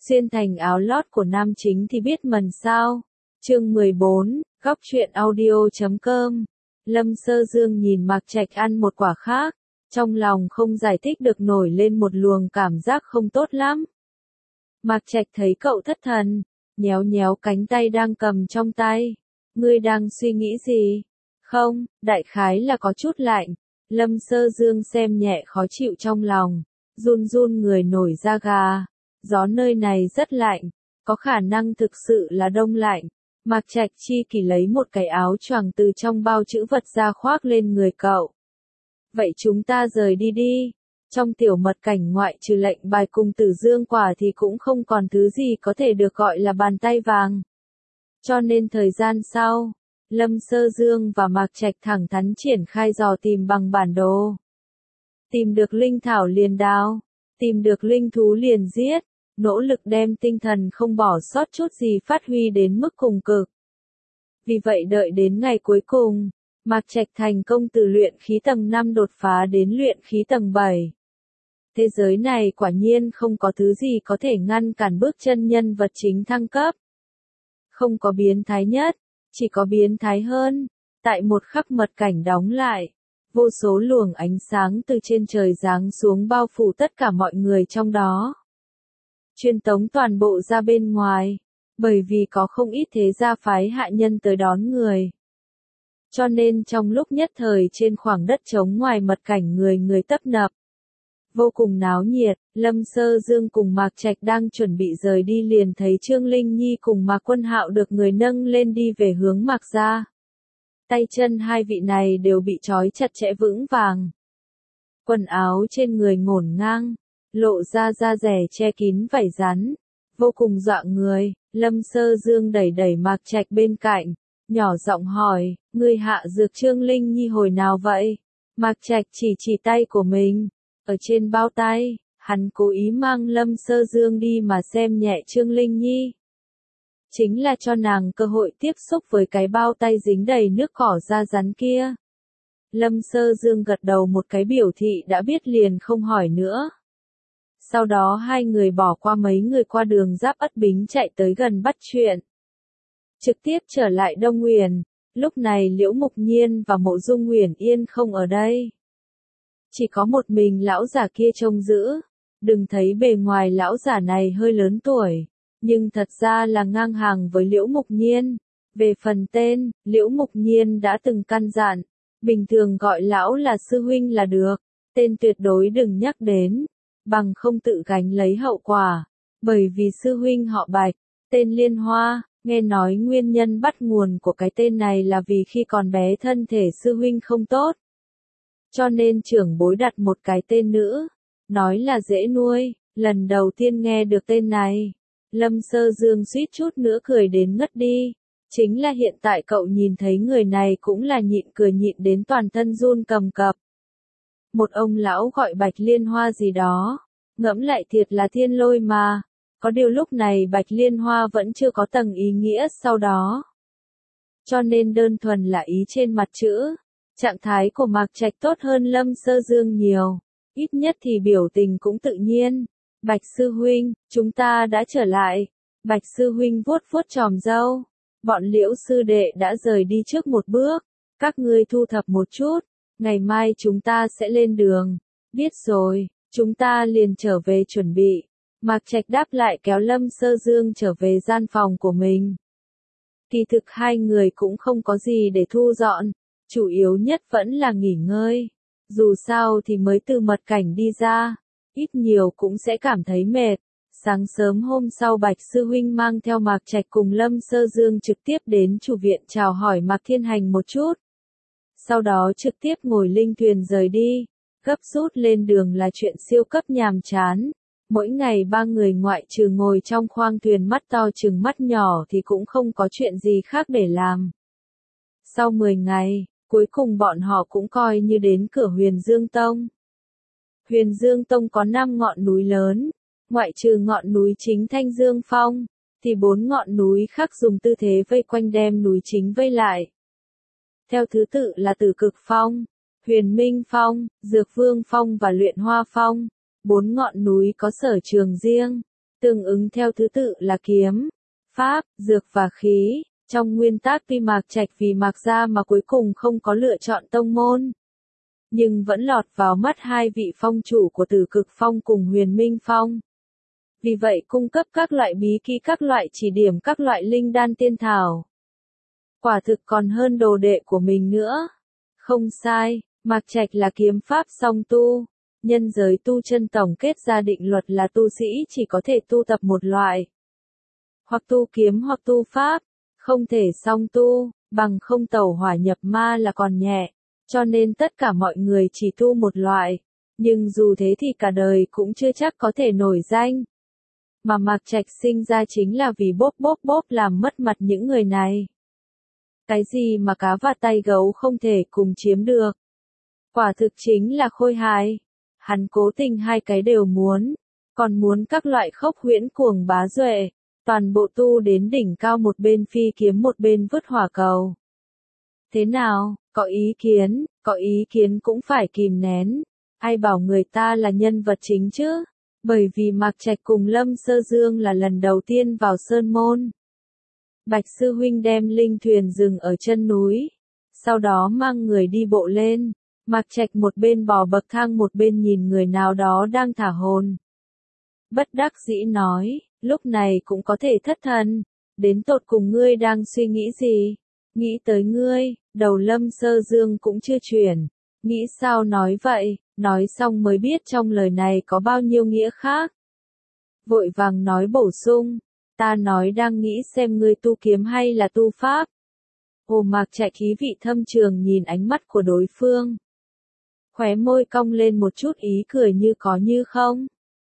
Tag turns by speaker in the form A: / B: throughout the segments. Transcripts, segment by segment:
A: xuyên thành áo lót của nam chính thì biết mần sao. Chương 14, góc truyện audio.com. Lâm Sơ Dương nhìn Mạc Trạch ăn một quả khác, trong lòng không giải thích được nổi lên một luồng cảm giác không tốt lắm. Mạc Trạch thấy cậu thất thần, nhéo nhéo cánh tay đang cầm trong tay. Ngươi đang suy nghĩ gì? Không, đại khái là có chút lạnh. Lâm Sơ Dương xem nhẹ khó chịu trong lòng, run run người nổi da gà. Gió nơi này rất lạnh, có khả năng thực sự là đông lạnh. Mạc Trạch chi kỳ lấy một cái áo choàng từ trong bao trữ vật ra khoác lên người cậu. Vậy chúng ta rời đi đi. Trong tiểu mật cảnh ngoại trừ lệnh bài cùng Tử Dương quả thì cũng không còn thứ gì có thể được gọi là bàn tay vàng. Cho nên thời gian sau, Lâm Sơ Dương và Mạc Trạch thẳng thắn triển khai dò tìm bằng bản đồ. Tìm được linh thảo liền đào, tìm được linh thú liền giết, nỗ lực đem tinh thần không bỏ sót chút gì phát huy đến mức cùng cực. Vì vậy đợi đến ngày cuối cùng, Mạc Trạch thành công từ luyện khí tầng 5 đột phá đến luyện khí tầng 7. Thế giới này quả nhiên không có thứ gì có thể ngăn cản bước chân nhân vật chính thăng cấp. Không có biến thái nhất, chỉ có biến thái hơn. Tại một khắc mật cảnh đóng lại, vô số luồng ánh sáng từ trên trời giáng xuống bao phủ tất cả mọi người trong đó. Truyền tống toàn bộ ra bên ngoài, bởi vì có không ít thế gia phái hạ nhân tới đón người. Cho nên trong lúc nhất thời trên khoảng đất trống ngoài mật cảnh người người tấp nập. Vô cùng náo nhiệt, Lâm Sơ Dương cùng Mạc Trạch đang chuẩn bị rời đi liền thấy Trương Linh Nhi cùng Mạc Quân Hạo được người nâng lên đi về hướng Mạc gia. Tay chân hai vị này đều bị trói chặt chẽ vững vàng. Quần áo trên người ngổn ngang, lộ ra da rẻ che kín vảy rắn, vô cùng dọa người. Lâm Sơ Dương đẩy đẩy Mạc Trạch bên cạnh, nhỏ giọng hỏi, ngươi hạ dược Trương Linh Nhi hồi nào vậy? Mạc Trạch chỉ tay của mình, ở trên bao tay, hắn cố ý mang Lâm Sơ Dương đi mà xem nhẹ Trương Linh Nhi. Chính là cho nàng cơ hội tiếp xúc với cái bao tay dính đầy nước cỏ da rắn kia. Lâm Sơ Dương gật đầu một cái biểu thị đã biết liền không hỏi nữa. Sau đó hai người bỏ qua mấy người qua đường giáp Ất Bính chạy tới gần bắt chuyện. Trực tiếp trở lại Đông Nguyền, lúc này Liễu Mục Nhiên và Mộ Dung Nguyền Yên không ở đây. Chỉ có một mình lão già kia trông giữ. Đừng thấy bề ngoài lão già này hơi lớn tuổi, nhưng thật ra là ngang hàng với Liễu Mục Nhiên. Về phần tên, Liễu Mục Nhiên đã từng căn dặn, bình thường gọi lão là sư huynh là được, tên tuyệt đối đừng nhắc đến, bằng không tự gánh lấy hậu quả. Bởi vì sư huynh họ Bạch, tên Liên Hoa, nghe nói nguyên nhân bắt nguồn của cái tên này là vì khi còn bé thân thể sư huynh không tốt. Cho nên trưởng bối đặt một cái tên nữ, nói là dễ nuôi. Lần đầu tiên nghe được tên này, Lâm Sơ Dương suýt chút nữa cười đến ngất đi. Chính là hiện tại cậu nhìn thấy người này cũng là nhịn cười nhịn đến toàn thân run cầm cập. Một ông lão gọi Bạch Liên Hoa gì đó, ngẫm lại thiệt là thiên lôi mà. Có điều lúc này Bạch Liên Hoa vẫn chưa có tầng ý nghĩa sau đó. Cho nên đơn thuần là ý trên mặt chữ. Trạng thái của Mạc Trạch tốt hơn Lâm Sơ Dương nhiều, ít nhất thì biểu tình cũng tự nhiên. Bạch sư huynh, chúng ta đã trở lại. Bạch sư huynh vuốt vuốt chòm râu. Bọn Liễu sư đệ đã rời đi trước một bước, các ngươi thu thập một chút, ngày mai chúng ta sẽ lên đường. Biết rồi, chúng ta liền trở về chuẩn bị. Mạc Trạch đáp lại kéo Lâm Sơ Dương trở về gian phòng của mình. Kỳ thực hai người cũng không có gì để thu dọn. Chủ yếu nhất vẫn là nghỉ ngơi. Dù sao thì mới từ mật cảnh đi ra, ít nhiều cũng sẽ cảm thấy mệt. Sáng sớm hôm sau Bạch sư huynh mang theo Mạc Trạch cùng Lâm Sơ Dương trực tiếp đến chủ viện chào hỏi Mạc Thiên Hành một chút. Sau đó trực tiếp ngồi linh thuyền rời đi. Gấp rút lên đường là chuyện siêu cấp nhàm chán. Mỗi ngày ba người ngoại trừ ngồi trong khoang thuyền mắt to chừng mắt nhỏ thì cũng không có chuyện gì khác để làm. Sau 10 ngày, cuối cùng bọn họ cũng coi như đến cửa Huyền Dương Tông. Huyền Dương Tông có 5 ngọn núi lớn, ngoại trừ ngọn núi chính Thanh Dương Phong, thì 4 ngọn núi khác dùng tư thế vây quanh đem núi chính vây lại. Theo thứ tự là Tử Cực Phong, Huyền Minh Phong, Dược Vương Phong và Luyện Hoa Phong. 4 ngọn núi có sở trường riêng, tương ứng theo thứ tự là kiếm, pháp, dược và khí. Trong nguyên tắc tuy Mạc Trạch vì Mạc gia mà cuối cùng không có lựa chọn tông môn, nhưng vẫn lọt vào mắt hai vị phong chủ của Tử Cực Phong cùng Huyền Minh Phong. Vì vậy cung cấp các loại bí kỹ, các loại chỉ điểm, các loại linh đan tiên thảo. Quả thực còn hơn đồ đệ của mình nữa. Không sai, Mạc Trạch là kiếm pháp song tu. Nhân giới tu chân tổng kết ra định luật là tu sĩ chỉ có thể tu tập một loại. Hoặc tu kiếm hoặc tu pháp, không thể song tu, bằng không tẩu hỏa nhập ma là còn nhẹ. Cho nên tất cả mọi người chỉ tu một loại. Nhưng dù thế thì cả đời cũng chưa chắc có thể nổi danh. Mà Mạc Trạch sinh ra chính là vì bóp làm mất mặt những người này. Cái gì mà cá và tay gấu không thể cùng chiếm được. Quả thực chính là khôi hài. Hắn cố tình hai cái đều muốn. Còn muốn các loại khốc huyễn cuồng bá duệ. Toàn bộ tu đến đỉnh cao, một bên phi kiếm một bên vứt hỏa cầu. Thế nào, có ý kiến cũng phải kìm nén. Ai bảo người ta là nhân vật chính chứ? Bởi vì Mạc Trạch cùng Lâm Sơ Dương là lần đầu tiên vào Sơn Môn. Bạch Sư Huynh đem linh thuyền dừng ở chân núi. Sau đó mang người đi bộ lên. Mạc Trạch một bên bò bậc thang một bên nhìn người nào đó đang thả hồn. Bất đắc dĩ nói, lúc này cũng có thể thất thần. Đến tột cùng ngươi đang suy nghĩ gì? Nghĩ tới ngươi, đầu Lâm Sơ Dương cũng chưa chuyển. Nghĩ sao nói vậy, nói xong mới biết trong lời này có bao nhiêu nghĩa khác. Vội vàng nói bổ sung, ta nói đang nghĩ xem ngươi tu kiếm hay là tu pháp. Hồ Mạc Trạch khí vị thâm trường nhìn ánh mắt của đối phương. Khóe môi cong lên một chút ý cười như có như không.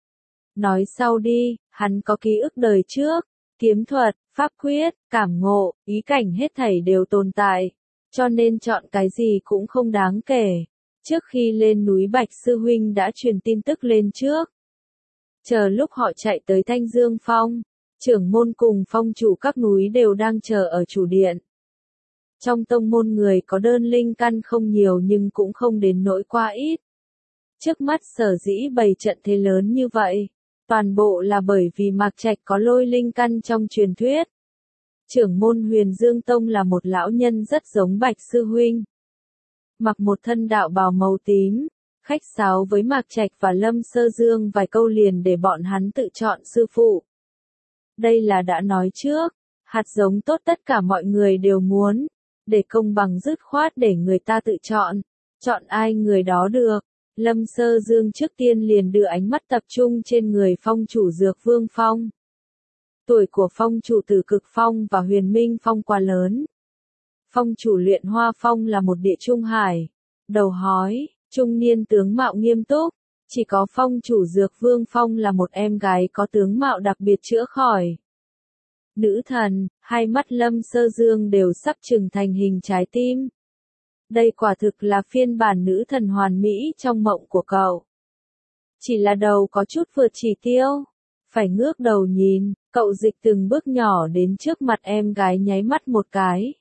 A: Nói sau đi, hắn có ký ức đời trước, kiếm thuật, pháp quyết, cảm ngộ, ý cảnh hết thảy đều tồn tại, cho nên chọn cái gì cũng không đáng kể. Trước khi lên núi Bạch Sư Huynh đã truyền tin tức lên trước. Chờ lúc họ chạy tới Thanh Dương Phong, trưởng môn cùng phong chủ các núi đều đang chờ ở chủ điện. Trong tông môn người có đơn linh căn không nhiều nhưng cũng không đến nỗi quá ít. Trước mắt sở dĩ bày trận thế lớn như vậy, toàn bộ là bởi vì Mạc Trạch có lôi linh căn trong truyền thuyết. Trưởng môn Huyền Dương Tông là một lão nhân rất giống Bạch Sư Huynh. Mặc một thân đạo bào màu tím, khách sáo với Mạc Trạch và Lâm Sơ Dương vài câu liền để bọn hắn tự chọn sư phụ. Đây là đã nói trước, hạt giống tốt tất cả mọi người đều muốn, để công bằng dứt khoát để người ta tự chọn, chọn ai người đó được. Lâm Sơ Dương trước tiên liền đưa ánh mắt tập trung trên người phong chủ Dược Vương Phong. Tuổi của phong chủ Tử Cực Phong và Huyền Minh Phong quá lớn. Phong chủ Luyện Hoa Phong là một địa trung hải, đầu hói, trung niên tướng mạo nghiêm túc, chỉ có phong chủ Dược Vương Phong là một em gái có tướng mạo đặc biệt chữa khỏi. Nữ thần, hai mắt Lâm Sơ Dương đều sắp trừng thành hình trái tim. Đây quả thực là phiên bản nữ thần hoàn mỹ trong mộng của cậu. Chỉ là đầu có chút vượt chỉ tiêu. Phải ngước đầu nhìn, cậu dịch từng bước nhỏ đến trước mặt em gái nháy mắt một cái.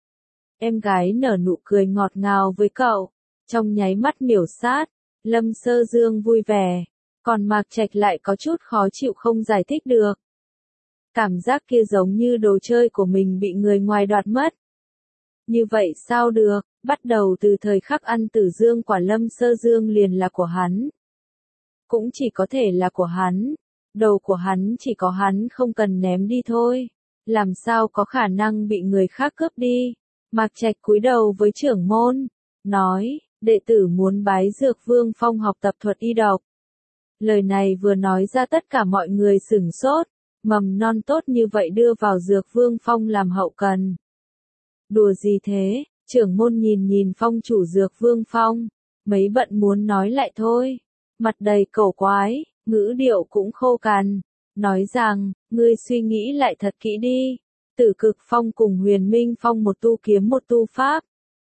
A: Em gái nở nụ cười ngọt ngào với cậu. Trong nháy mắt miểu sát, Lâm Sơ Dương vui vẻ. Còn Mạc Trạch lại có chút khó chịu không giải thích được. Cảm giác kia giống như đồ chơi của mình bị người ngoài đoạt mất. Như vậy sao được, bắt đầu từ thời khắc ăn tử dương quả Lâm Sơ Dương liền là của hắn. Cũng chỉ có thể là của hắn. Đầu của hắn chỉ có hắn không cần ném đi thôi. Làm sao có khả năng bị người khác cướp đi. Mạc Trạch cúi đầu với trưởng môn. Nói, đệ tử muốn bái Dược Vương Phong học tập thuật y độc. Lời này vừa nói ra tất cả mọi người sửng sốt. Mầm non tốt như vậy đưa vào Dược Vương Phong làm hậu cần. Đùa gì thế, trưởng môn nhìn phong chủ Dược Vương Phong. Mấy bận muốn nói lại thôi. Mặt đầy cổ quái, ngữ điệu cũng khô cằn. Nói rằng, ngươi suy nghĩ lại thật kỹ đi. Tử Cực Phong cùng Huyền Minh Phong một tu kiếm một tu pháp.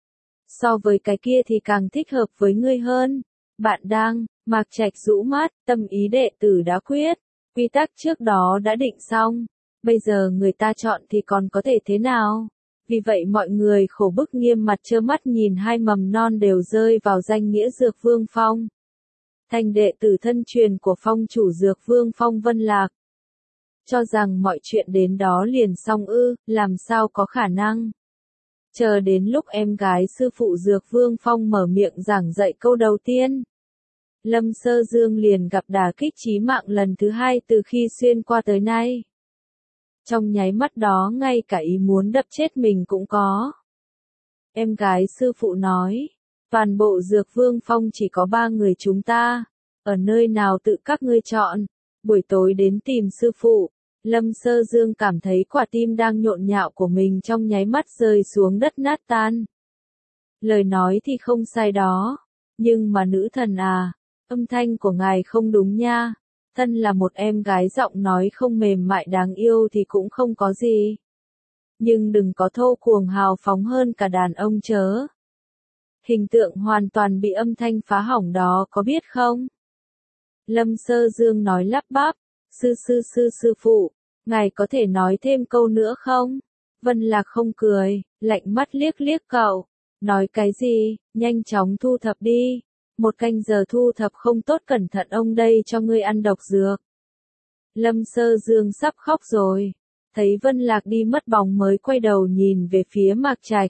A: So với cái kia thì càng thích hợp với ngươi hơn. Bạn đang, Mạc Trạch rũ mắt, tâm ý đệ tử đã quyết. Quy tắc trước đó đã định xong. Bây giờ người ta chọn thì còn có thể thế nào? Vì vậy mọi người khổ bức nghiêm mặt trơ mắt nhìn hai mầm non đều rơi vào danh nghĩa Dược Vương Phong. Thành đệ tử thân truyền của phong chủ Dược Vương Phong Vân Lạc. cho rằng mọi chuyện đến đó liền xong ư, làm sao có khả năng. Chờ đến lúc em gái sư phụ Dược Vương Phong mở miệng giảng dạy câu đầu tiên, Lâm Sơ Dương liền gặp đả kích chí mạng lần thứ hai từ khi xuyên qua tới nay. Trong nháy mắt đó ngay cả ý muốn đập chết mình cũng có. Em gái sư phụ nói, toàn bộ Dược Vương Phong chỉ có 3 người chúng ta, ở nơi nào tự các ngươi chọn, buổi tối đến tìm sư phụ. Lâm Sơ Dương cảm thấy quả tim đang nhộn nhạo của mình trong nháy mắt rơi xuống đất nát tan. Lời nói thì không sai đó, nhưng mà nữ thần à, âm thanh của ngài không đúng nha. Thân là một em gái giọng nói không mềm mại đáng yêu thì cũng không có gì. Nhưng đừng có thô cuồng hào phóng hơn cả đàn ông chớ. Hình tượng hoàn toàn bị âm thanh phá hỏng đó có biết không? Lâm Sơ Dương nói lắp bắp, sư phụ, ngài có thể nói thêm câu nữa không? Vân Lạc không cười, lạnh mắt liếc liếc cậu, nói cái gì, nhanh chóng thu thập đi. 1 canh giờ thu thập không tốt cẩn thận ông đây cho ngươi ăn độc dược. Lâm Sơ Dương sắp khóc rồi, thấy Vân Lạc đi mất bóng mới quay đầu nhìn về phía Mạc Trạch.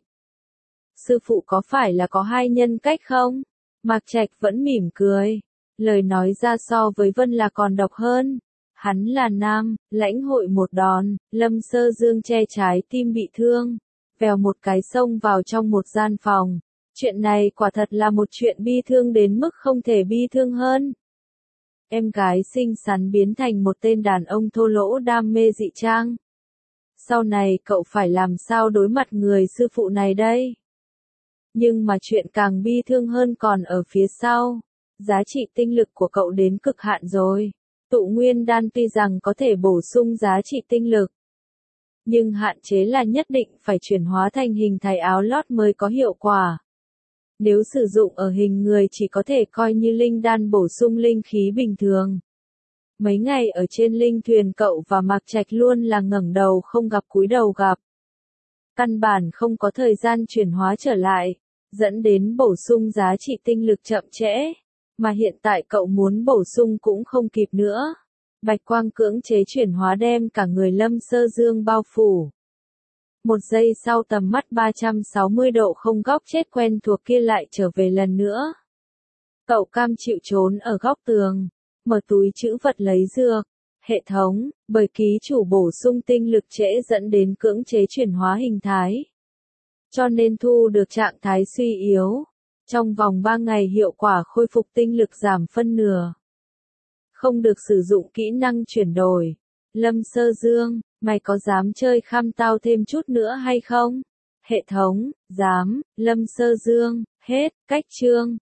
A: Sư phụ có phải là có 2 nhân cách không? Mạc Trạch vẫn mỉm cười, lời nói ra so với Vân Lạc còn độc hơn. Hắn là nam, lãnh hội một đòn, Lâm Sơ Dương che trái tim bị thương, vèo một cái xông vào trong một gian phòng. Chuyện này quả thật là một chuyện bi thương đến mức không thể bi thương hơn. Em gái xinh xắn biến thành một tên đàn ông thô lỗ đam mê dị trang. Sau này cậu phải làm sao đối mặt người sư phụ này đây? Nhưng mà chuyện càng bi thương hơn còn ở phía sau. Giá trị tinh lực của cậu đến cực hạn rồi. Tụ nguyên đan tuy rằng có thể bổ sung giá trị tinh lực, nhưng hạn chế là nhất định phải chuyển hóa thành hình thái áo lót mới có hiệu quả. Nếu sử dụng ở hình người chỉ có thể coi như linh đan bổ sung linh khí bình thường. Mấy ngày ở trên linh thuyền cậu và Mạc Trạch luôn là ngẩng đầu không gặp cúi đầu gặp. Căn bản không có thời gian chuyển hóa trở lại, dẫn đến bổ sung giá trị tinh lực chậm trễ. Mà hiện tại cậu muốn bổ sung cũng không kịp nữa. Bạch quang cưỡng chế chuyển hóa đem cả người Lâm Sơ Dương bao phủ. 1 giây sau tầm mắt 360 độ không góc chết quen thuộc kia lại trở về lần nữa. Cậu cam chịu trốn ở góc tường, mở túi trữ vật lấy dược. Hệ thống, bởi ký chủ bổ sung tinh lực trễ dẫn đến cưỡng chế chuyển hóa hình thái. Cho nên thu được trạng thái suy yếu. Trong vòng 3 ngày hiệu quả khôi phục tinh lực giảm phân nửa. Không được sử dụng kỹ năng chuyển đổi. Lâm Sơ Dương, mày có dám chơi khăm tao thêm chút nữa hay không? Hệ thống, dám. Lâm Sơ Dương, hết, cách chương.